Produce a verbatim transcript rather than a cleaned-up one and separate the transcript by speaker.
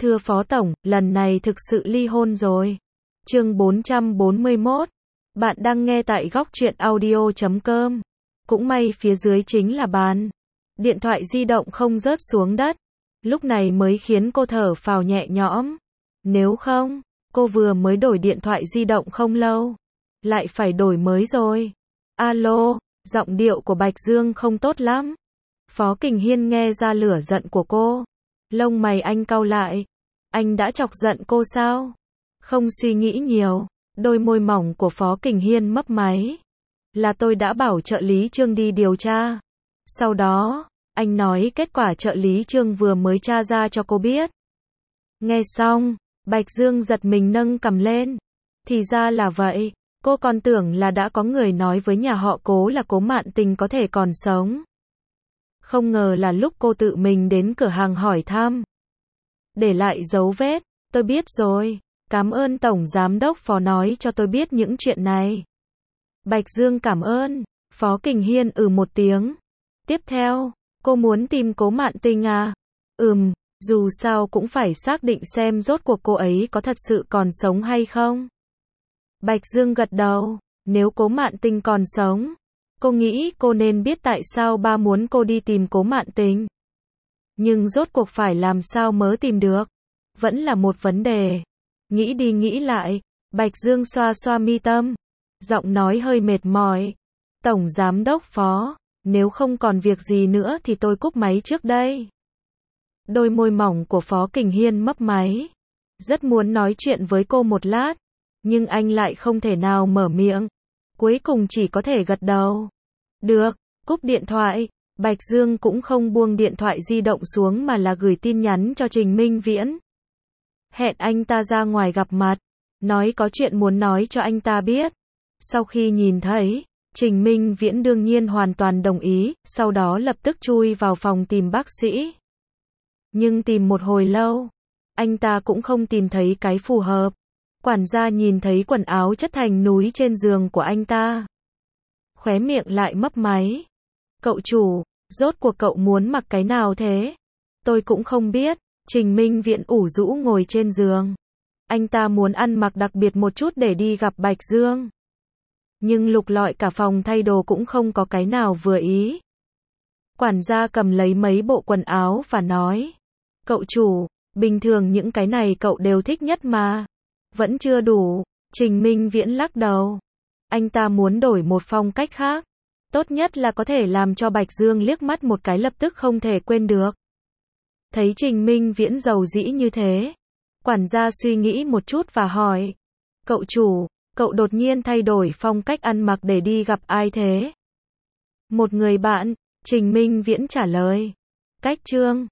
Speaker 1: Thưa Phó Tổng, lần này thực sự ly hôn rồi. Chương bốn trăm bốn mươi mốt. Bạn đang nghe tại góc truyện audio chấm com. Cũng may phía dưới chính là bàn. Điện thoại di động không rớt xuống đất. Lúc này mới khiến cô thở phào nhẹ nhõm. Nếu không, cô vừa mới đổi điện thoại di động không lâu. Lại phải đổi mới rồi. Alo, giọng điệu của Bạch Dương không tốt lắm. Phó Kình Hiên nghe ra lửa giận của cô. Lông mày anh cau lại. Anh đã chọc giận cô sao? Không suy nghĩ nhiều. Đôi môi mỏng của Phó Kình Hiên mấp máy. Là tôi đã bảo trợ lý Trương đi điều tra. Sau đó, anh nói kết quả trợ lý Trương vừa mới tra ra cho cô biết. Nghe xong, Bạch Dương giật mình nâng cằm lên. Thì ra là vậy. Cô còn tưởng là đã có người nói với nhà họ Cố là Cố Mạn Tình có thể còn sống. Không ngờ là lúc cô tự mình đến cửa hàng hỏi thăm. Để lại dấu vết, tôi biết rồi. Cảm ơn Tổng Giám đốc Phó nói cho tôi biết những chuyện này. Bạch Dương cảm ơn. Phó Kình Hiên ừ một tiếng. Tiếp theo, cô muốn tìm Cố Mạn Tình à? Ừm, dù sao cũng phải xác định xem rốt cuộc cô ấy có thật sự còn sống hay không. Bạch Dương gật đầu. Nếu Cố Mạn Tình còn sống, cô nghĩ cô nên biết tại sao ba muốn cô đi tìm Cố Mạn Tình. Nhưng rốt cuộc phải làm sao mới tìm được, vẫn là một vấn đề. Nghĩ đi nghĩ lại, Bạch Dương xoa xoa mi tâm, giọng nói hơi mệt mỏi. Tổng Giám đốc Phó, nếu không còn việc gì nữa thì tôi cúp máy trước đây. Đôi môi mỏng của Phó Kình Hiên mấp máy. Rất muốn nói chuyện với cô một lát, nhưng anh lại không thể nào mở miệng. Cuối cùng chỉ có thể gật đầu. Được, cúp điện thoại. Bạch Dương cũng không buông điện thoại di động xuống mà là gửi tin nhắn cho Trình Minh Viễn. Hẹn anh ta ra ngoài gặp mặt, nói có chuyện muốn nói cho anh ta biết. Sau khi nhìn thấy, Trình Minh Viễn đương nhiên hoàn toàn đồng ý, sau đó lập tức chui vào phòng tìm bác sĩ. Nhưng tìm một hồi lâu, anh ta cũng không tìm thấy cái phù hợp. Quản gia nhìn thấy quần áo chất thành núi trên giường của anh ta. Khóe miệng lại mấp máy. Cậu chủ, rốt cuộc cậu muốn mặc cái nào thế? Tôi cũng không biết. Trình Minh Viễn ủ rũ ngồi trên giường. Anh ta muốn ăn mặc đặc biệt một chút để đi gặp Bạch Dương. Nhưng lục lọi cả phòng thay đồ cũng không có cái nào vừa ý. Quản gia cầm lấy mấy bộ quần áo và nói. Cậu chủ, bình thường những cái này cậu đều thích nhất mà. Vẫn chưa đủ. Trình Minh Viễn lắc đầu. Anh ta muốn đổi một phong cách khác. Tốt nhất là có thể làm cho Bạch Dương liếc mắt một cái lập tức không thể quên được. Thấy Trình Minh Viễn giàu dĩ như thế, quản gia suy nghĩ một chút và hỏi. Cậu chủ, cậu đột nhiên thay đổi phong cách ăn mặc để đi gặp ai thế? Một người bạn, Trình Minh Viễn trả lời. Cách Trương,